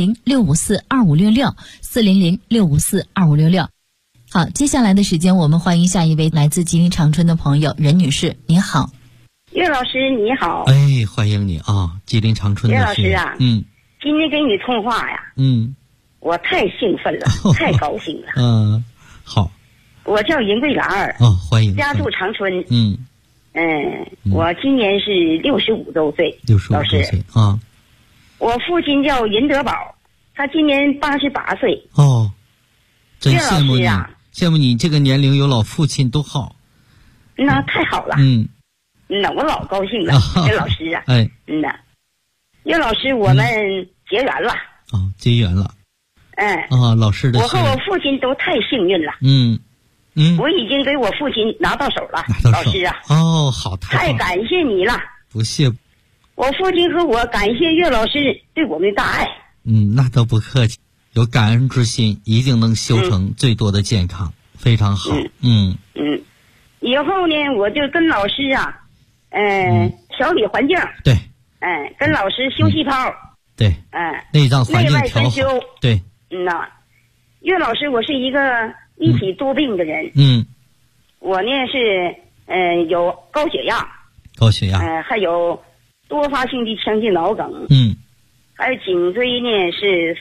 400-654-2566，400-654-2566。好，接下来的时间我们欢迎下一位来自吉林长春的朋友任女士，您好。 岳老师你好。 欢迎你啊，吉林长春的岳老师啊， 今天跟你通话呀，我太兴奋了，太高兴了。 好。 我叫银桂兰儿， 欢迎。 家住长春。我今年是65周岁。 65周岁啊。 我父亲叫任德宝，他今年88岁。 真羡慕你，羡慕你这个年龄有老父亲多好。 那太好了。那我老高兴了，任老师啊。任老师，我们结缘了。 结缘了。老师的。 我和我父亲都太幸运了。我已经给我父亲拿到手了，老师啊。 好， 太感谢你了。 不谢。 我父亲和我感谢岳老师对我们的大爱。 那都不客气，有感恩之心，一定能修成最多的健康，非常好。 以后呢，我就跟老师啊，调理环境。 对。 跟老师修细胞。 对。内脏环境调好。对。 岳老师，我是一个一体多病的人。我呢是有高血压。还有多发性的腔镜脑梗。还有颈椎呢是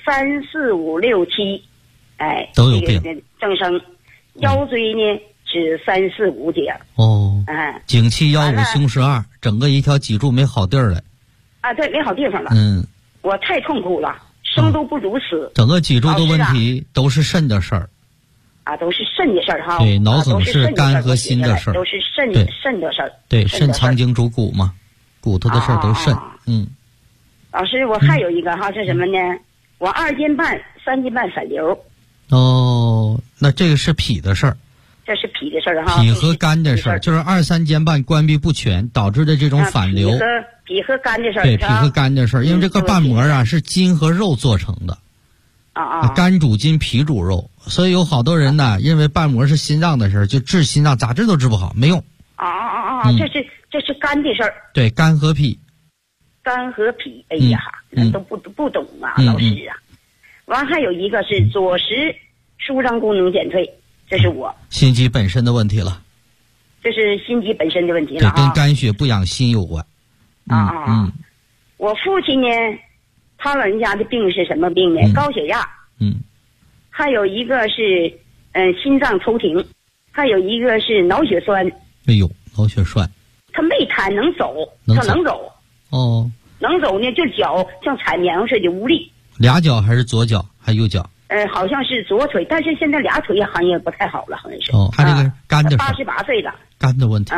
3、4、5、6、7， 都有病。 增生。腰椎呢是3、4、5节。 颈气腰五胸12，整个一条脊柱没好地儿了。 对，没好地方了。我太痛苦了，生都不如死。 整个脊柱的问题都是肾的事儿。 都是肾的事儿哈。 对，脑梗是肝和心的事儿。 都是肾的事儿。 对，肾藏经主骨嘛，骨头的事儿都肾。 老师，我还有一个哈是什么呢？我2斤半、3斤半反流。 那这个是脾的事儿。 这是脾的事儿哈。 脾和肝的事儿，就是2、3间半关闭不全导致的这种反流。 脾和肝的事儿。 对，脾和肝的事儿，因为这个瓣膜是筋和肉做成的。肝主筋，脾主肉，所以有好多人呢，认为瓣膜是心脏的事儿，就治心脏咋治都治不好，没用。 这是肝的事儿。 对，肝和脾。 肝和脾，哎呀，那都不懂啊，老师啊。完还有一个是左食舒张功能减退，这是我心肌本身的问题了。 这是心肌本身的问题了。 对，跟肝血不养心有关。 我父亲呢，他老人家的病是什么病呢？高血压。还有一个是心脏抽停，还有一个是脑血栓。脑血栓。他没瘫，能走，他能走。能走呢，就脚像踩棉花似的无力。 俩脚还是左脚还右脚？ 好像是左腿，但是现在俩腿好像也不太好了，好像是。 他这个肝的 88岁了。 肝的问题。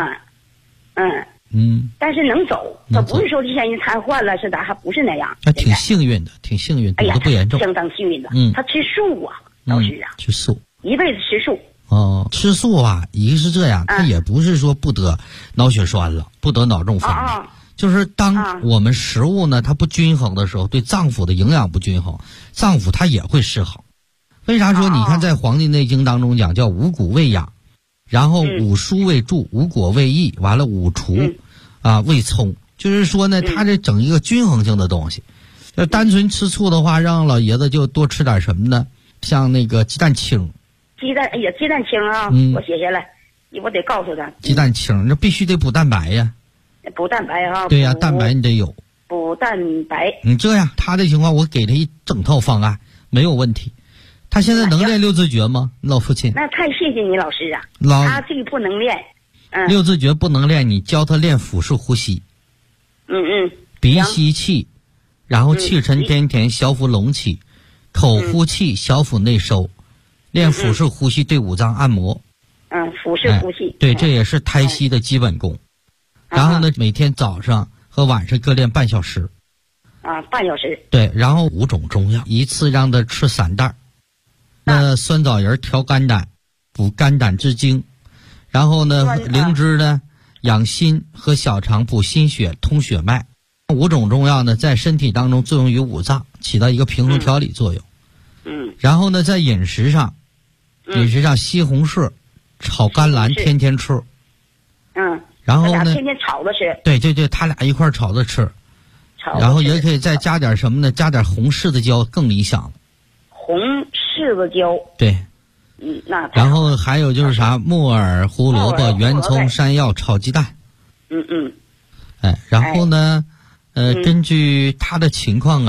但是能走，他不是说这些人瘫痪了是咋，还不是那样。 那挺幸运的，挺幸运， 哎呀， 不严重， 相当幸运的。他吃素啊，老师啊， 吃素， 一辈子吃素。 吃素啊，一个是这样，他也不是说不得脑血栓了，不得脑中风了。就是当我们食物呢它不均衡的时候，对脏腑的营养不均衡，脏腑它也会失衡。为啥说你看在《黄帝内经》当中讲叫五谷为养，然后五蔬为助，五果为益，完了五畜为葱，就是说呢它这整一个均衡性的东西。要单纯吃醋的话，让老爷子就多吃点什么呢？像那个鸡蛋清。 鸡蛋清啊，我写下来，我得告诉他。 鸡蛋清，那必须得补蛋白呀。 补蛋白啊！ 对呀，蛋白你得有。 补蛋白。 你这样，他的情况我给他一整套方案，没有问题。他现在能练六字诀吗？老父亲。 那太谢谢你老师啊！他这个不能练。 六字诀不能练，你教他练腹式呼吸。鼻吸气，然后气沉丹田，小腹隆起，口呼气，小腹内收，练腹式呼吸对五脏按摩。 腹式呼吸。 对，这也是胎息的基本功。然后呢，每天早上和晚上各练半小时。 半小时。 对，然后5种中药，一次让他吃3袋。那酸枣仁调肝胆，补肝胆之精。然后呢，灵芝呢养心和小肠，补心血，通血脉。5种中药呢，在身体当中作用于五脏，起到一个平衡调理作用。然后呢，在饮食上，西红柿炒甘蓝，天天吃。然后呢， 天天炒着吃。 对，他俩一块炒着吃。然后也可以再加点什么呢？加点红柿子椒更理想了。 红柿子椒。 对。 那。 然后还有就是啥？木耳、胡萝卜、圆葱、山药炒鸡蛋。然后呢，根据他的情况啊，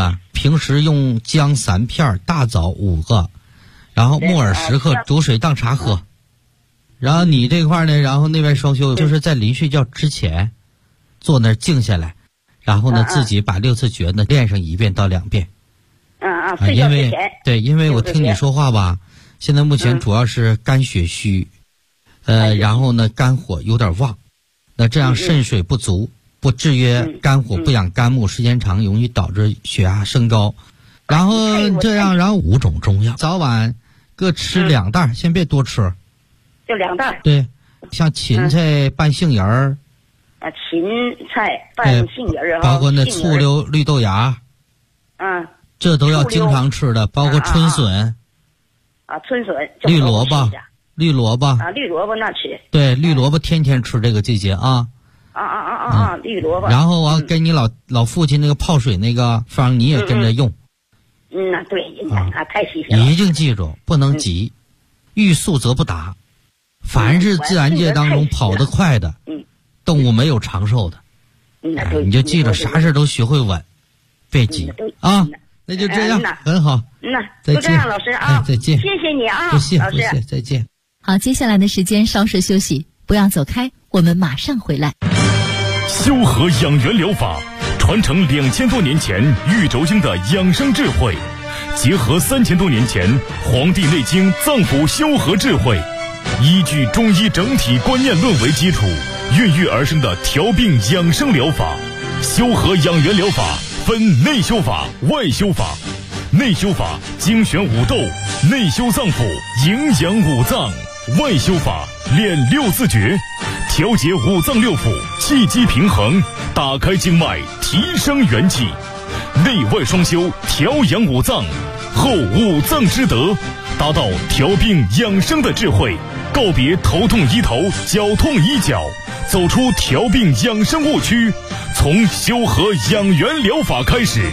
平时用姜3片，大枣5个，然后木耳10克，煮水当茶喝。然后你这块呢，然后内外双修就是在临睡觉之前坐那儿静下来，然后呢自己把6次诀呢练上1遍到2遍。 睡觉之前。 对，因为我听你说话吧，现在目前主要是肝血虚，然后呢肝火有点旺，那这样肾水不足，不制约肝火，不养肝木，时间长容易导致血压升高。然后这样，然后5种中药，早晚各吃2袋，先别多吃。 就2袋。 对，像芹菜拌杏仁儿。 芹菜拌杏仁儿， 包括那醋溜绿豆芽。这都要经常吃的，包括春笋。 春笋。 绿萝卜。绿萝卜。 绿萝卜那吃。 对，绿萝卜天天吃这个季节啊。 绿萝卜。 然后我跟你老父亲那个泡水那个方你也跟着用。 对，太细心了。 一定记住，不能急，欲速则不达。凡是自然界当中跑得快的动物没有长寿的。你就记着，啥事都学会稳，别急啊。那就这样，很好。 就这样，老师啊， 再见。 谢谢你啊， 不谢，再见。 好，接下来的时间稍事休息，不要走开，我们马上回来。 修和养元疗法传承2000多年前玉轴经的养生智慧，结合3000多年前《黄帝内经》脏腑修和智慧，依据中医整体观念论为基础，孕育而生的调病养生疗法。修和养元疗法分内修法、外修法。内修法精选五斗，内修脏腑，营养五脏；外修法练6字诀，调节五脏六腑，气机平衡，打开经脉，提升元气。内外双修，调养五脏，后五脏之德，达到调病养生的智慧，告别头痛医头，脚痛医脚，走出调病养生误区，从修和养元疗法开始。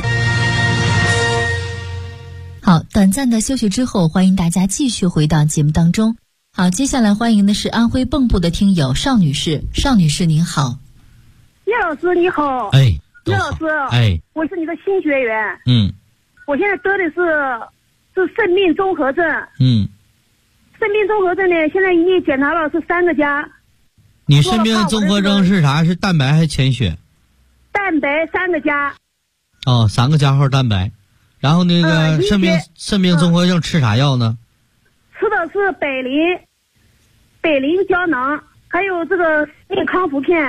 好，短暂的休息之后，欢迎大家继续回到节目当中。好，接下来欢迎的是安徽蚌埠的听友邵女士。邵女士您好。 叶老师你好。叶老师，我是你的新学员。我现在得的是肾病综合症。肾病综合症呢，现在已经检查了是3个加。 你肾病综合症是啥？是蛋白还是潜血？ 蛋白3个加。 3个加号蛋白。然后那个肾病综合症吃啥药呢？ 吃的是北林胶囊，还有这个病康复片。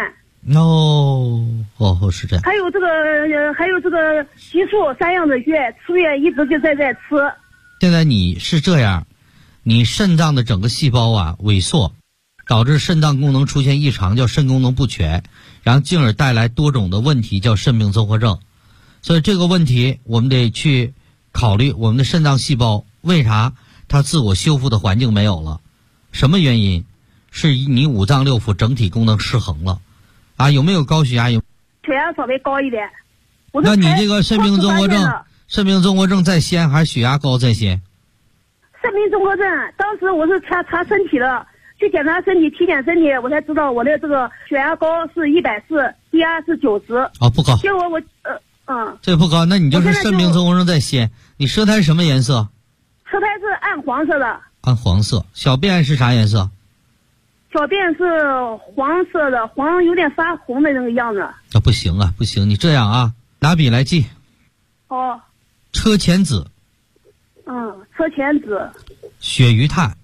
是这样。还有这个激素3样的药，吃也一直就在吃。 现在你是这样，你肾脏的整个细胞萎缩，导致肾脏功能出现异常，叫肾功能不全，然后进而带来多种的问题，叫肾病综合症。所以这个问题我们得去考虑，我们的肾脏细胞为啥它自我修复的环境没有了？什么原因？是你五脏六腑整体功能失衡了有没有高血压？血压稍微高一点。 那你这个肾病综合症在先还是血压高在先？ 肾病综合症，当时我是查身体了，去检查身体，体检身体，我才知道我的这个血压高是140，低压是90。 不高。 结果这不高，那你就是肾病综合症在先。你舌苔什么颜色？ 舌苔是暗黄色的。 暗黄色。小便是啥颜色？ 小便是黄色的，黄有点发红的那个样子。 不行，你这样拿笔来记。车前子。 车前子。 血鱼炭。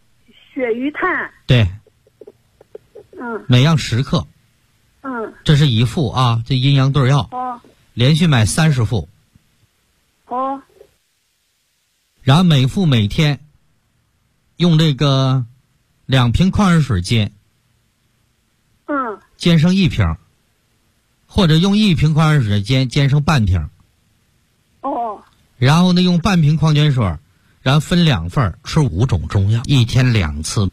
对。每样10克。这是1副这阴阳对药。连续买30副。然后每副每天用这个2瓶矿泉水煎。煎成1瓶，或者用1瓶矿泉水煎成半瓶。然后呢，用半瓶矿泉水，然后分2份，吃5种中药，1天2次。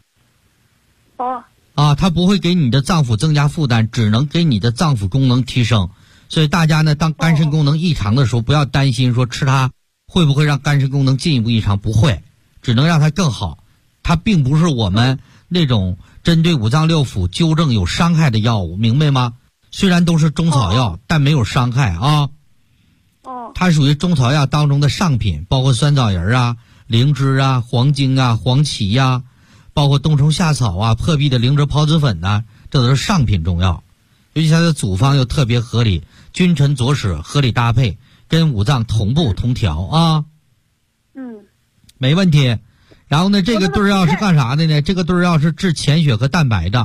它不会给你的脏腑增加负担，只能给你的脏腑功能提升。所以大家呢，当肝肾功能异常的时候，不要担心说吃它会不会让肝肾功能进一步异常，不会，只能让它更好。它并不是我们那种针对五脏六腑纠正有伤害的药物，明白吗？虽然都是中草药，但没有伤害它属于中草药当中的上品，包括酸枣仁啊、灵芝啊、黄精啊、黄芪呀，包括冬虫夏草啊、破壁的灵芝孢子粉呐，这都是上品中药。尤其它的组方又特别合理，君臣佐使，合理搭配，跟五脏同步同调啊。没问题。然后呢，这个对药是干啥的呢？这个对药是治浅血和蛋白的。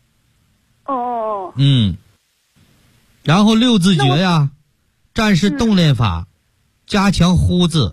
然后六字诀呀，战士动练法，加强呼字，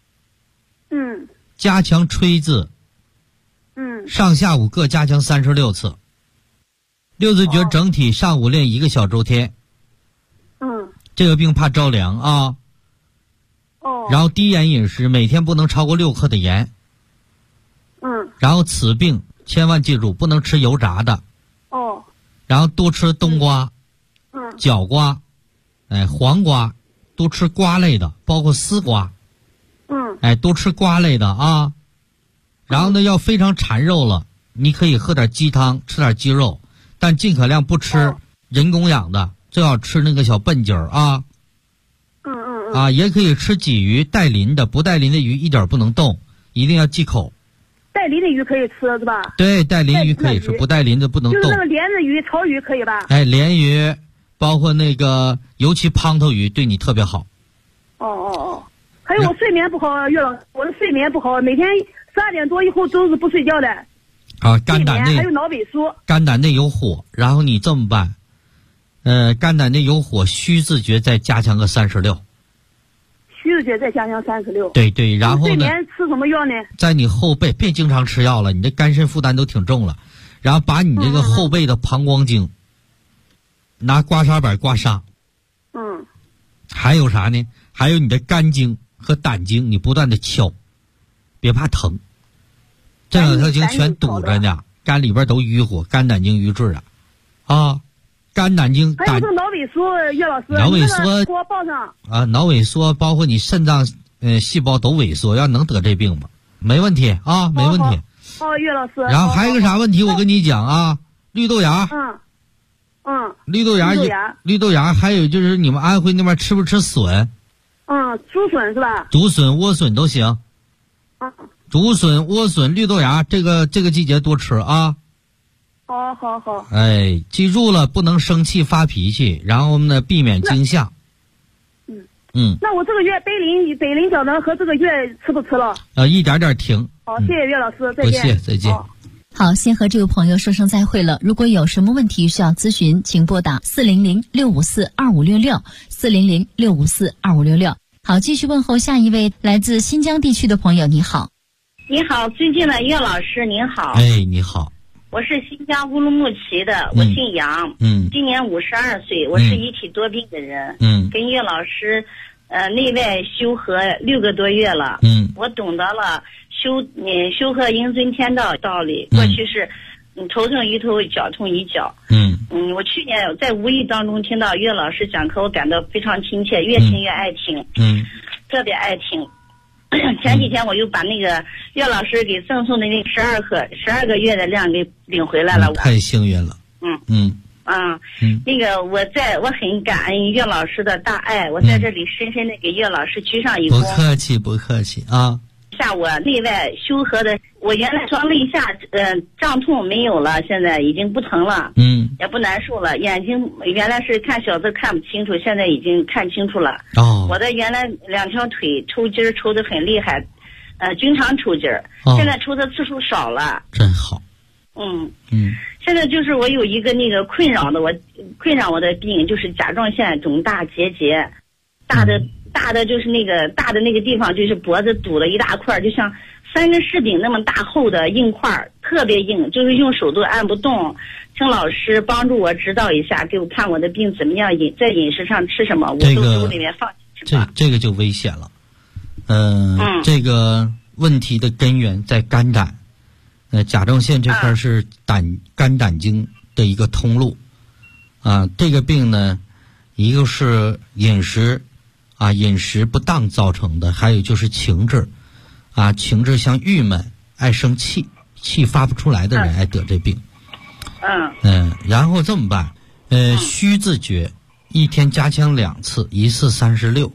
加强吹字，上下午各加强36次。六字诀整体上午练1个小周天。这个病怕着凉啊。然后低盐饮食，每天不能超过6克的盐。然后此病千万记住，不能吃油炸的。然后多吃冬瓜、角瓜、黄瓜，多吃瓜类的，包括丝瓜。多吃瓜类的啊。然后呢，要非常馋肉了，你可以喝点鸡汤，吃点鸡肉，但尽可量不吃人工养的，最好吃那个小笨鸡儿啊。也可以吃鲫鱼，带鳞的，不带鳞的鱼一点不能动，一定要忌口。 带鳞的鱼可以吃是吧？ 对，带鳞鱼可以吃，不带鳞的不能动。 就是那个莲子鱼、草鱼可以吧？ 鲢鱼，包括那个尤其胖头鱼对你特别好。 还有我睡眠不好，岳老师，我的睡眠不好，每天12点多以后都是不睡觉的。 肝胆内还有脑萎缩。 肝胆内有火，然后你这么办？肝胆内有火，虚字诀再加强个36。 虚字诀再加强36。 对，然后呢？ 睡眠吃什么药呢？ 在你后背，别经常吃药了，你这肝肾负担都挺重了。然后把你这个后背的膀胱经，拿刮痧板刮痧。还有啥呢？还有你的肝经和胆经，你不断的敲，别怕疼。这两条经全堵着呢，肝里边都淤火，肝胆经瘀滞啊。肝胆经还有这个脑萎缩，岳老师， 脑萎缩给我报上脑萎缩包括你肾脏细胞都萎缩，要能得这病吗？没问题啊，没问题。 岳老师。 然后还有个啥问题，我跟你讲啊，绿豆芽。绿豆芽，还有就是你们安徽那边吃不吃笋？ 竹笋是吧？ 竹笋、莴笋都行。竹笋、莴笋、绿豆芽，这个季节多吃啊。 好。 记住了，不能生气发脾气，然后呢，避免惊吓。 那我这个月北林胶囊和这个月吃不吃了？ 一点点停。 好，谢谢岳老师，再见。 不谢，再见。 好，先和这位朋友说声再会了。如果有什么问题需要咨询，请拨打400-654-2566 400-654-2566。好，继续问候下一位来自新疆地区的朋友。你好。 你好，最近的岳老师您好。 你好。 我是新疆乌鲁木齐的，我姓杨。今年52岁，我是一体多病的人。跟岳老师内外修合6个多月了。我懂得了修合应尊天道道理。过去是头痛一头，脚痛一脚。我去年在无意当中听到岳老师讲课，我感到非常亲切，越听越爱听。特别爱听。前几天我又把那个岳老师给赠送的那12个月的量给领回来了。 太幸运了。 那个我很感恩岳老师的大爱，我在这里深深的给岳老师鞠上一躬。 不客气啊。 像我内外修合的，我原来双肋下胀痛没有了，现在已经不疼了，也不难受了。眼睛原来是看小字看不清楚，现在已经看清楚了。我的原来2条腿抽筋抽得很厉害，经常抽筋现在抽的次数少了。 真好。 现在就是我有一个那个困扰我的病，就是甲状腺肿大结节，大的就是那个大的那个地方，就是脖子堵了一大块，就像3根柿饼那么大厚的硬块，特别硬，就是用手都按不动。请老师帮助我指导一下，给我看我的病怎么样，在饮食上吃什么，我都给我里面放什么。 这个就危险了。这个问题的根源在肝胆。甲状腺这块是肝胆经的一个通路。这个病呢，一个是饮食不当造成的，还有就是情志像郁闷、爱生气、气发不出来的人爱得这病。然后这么办？虚字诀一天加强2次，1次36。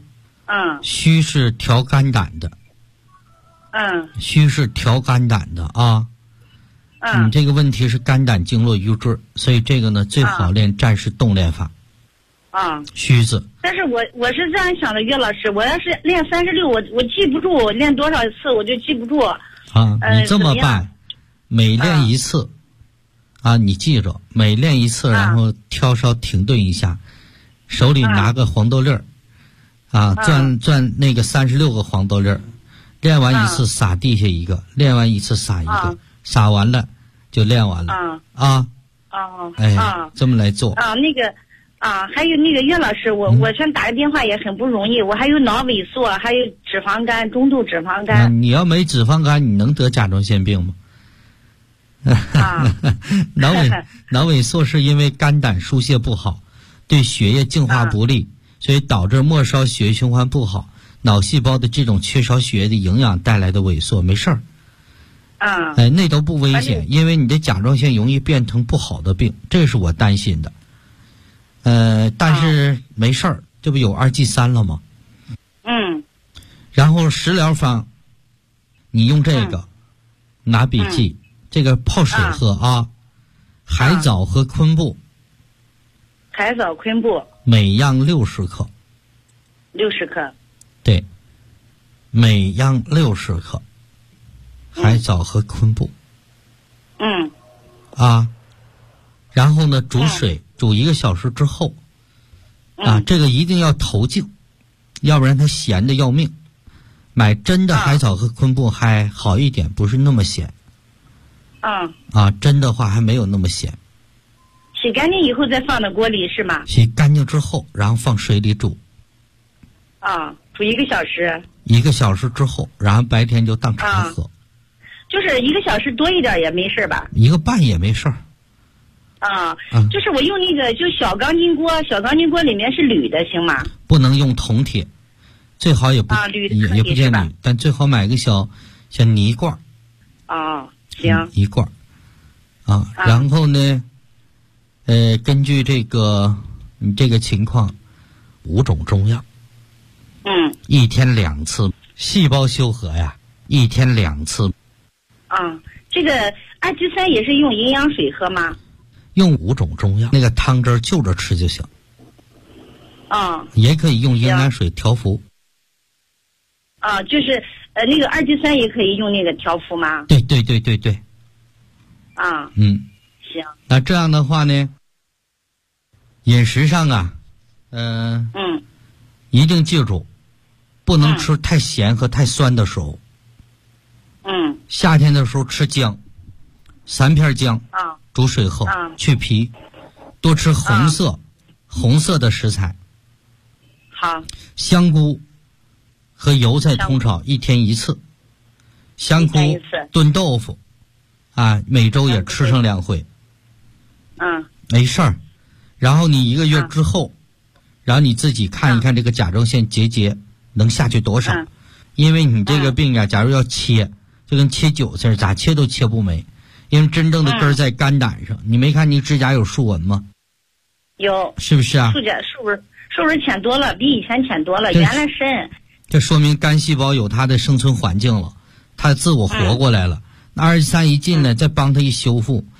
虚是调肝胆的。虚是调肝胆的啊。你这个问题是肝胆经络瘀滞，所以这个呢最好练战士动练法。虚字。 但是我是这样想的，岳老师，我要是练36，我记不住，我练多少次我就记不住。 你这么办，每练一次，你记着，每练一次，然后挑稍停顿一下，手里拿个黄豆粒儿，攥那个36个黄豆粒儿，练完一次撒地下一个，练完一次撒一个，撒完了就练完了。这么来做。 还有那个岳老师，我想打个电话也很不容易，我还有脑萎缩，还有脂肪肝，中度脂肪肝。 你要没脂肪肝，你能得甲状腺病吗？脑萎缩是因为肝胆疏泄不好，对血液净化不利，所以导致末梢血液循环不好，脑细胞的这种缺少血液的营养带来的萎缩，没事儿。那都不危险，因为你的甲状腺容易变成不好的病，这是我担心的。但是没事儿，这不有2G3了吗？然后食疗方，你用这个，拿笔记，这个泡水喝啊，海藻和昆布。 海藻、昆布。 每样60克。 60克。 对，每样60克。海藻和昆布。然后呢，煮水。煮1个小时之后，这个一定要投净，要不然它咸的要命。买真的海藻和昆布还好一点，不是那么咸。真的话还没有那么咸。 洗干净以后再放到锅里是吗？ 洗干净之后，然后放水里煮。 煮1个小时。 1个小时之后，然后白天就当茶喝。 就是1个小时多一点也没事吧 ？1个半也没事儿。 就是我用那个就小钢筋锅，小钢筋锅里面是铝的，行吗？ 不能用铜铁，最好也不也不建议，但最好买个小泥罐。 行。 泥罐。然后呢，根据这个你这个情况，5种中药。1天2次，细胞修和呀，1天2次。 这个2G3也是用营养水喝吗？ 用5种中药，那个汤汁就着吃就行。也可以用营养水调服。 就是那个2G3也可以用那个调服吗？ 对。 行。 那这样的话呢，饮食上啊，一定记住，不能吃太咸和太酸的食物。夏天的时候吃姜，3片姜。煮水后去皮，多吃红色的食材。 好。 香菇和油菜通炒1天1次，香菇炖豆腐每周也吃上2回。没事儿。然后你1个月之后，然后你自己看一看这个甲状腺结节能下去多少，因为你这个病假如要切，就跟切韭菜咋切都切不没。因为真正的根儿在肝胆上，你没看你指甲有竖纹吗？ 有。 是不是啊？ 竖纹浅多了，比以前浅多了，原来深。 这说明肝细胞有它的生存环境了，它自我活过来了。那2G3一进来，再帮它一修复，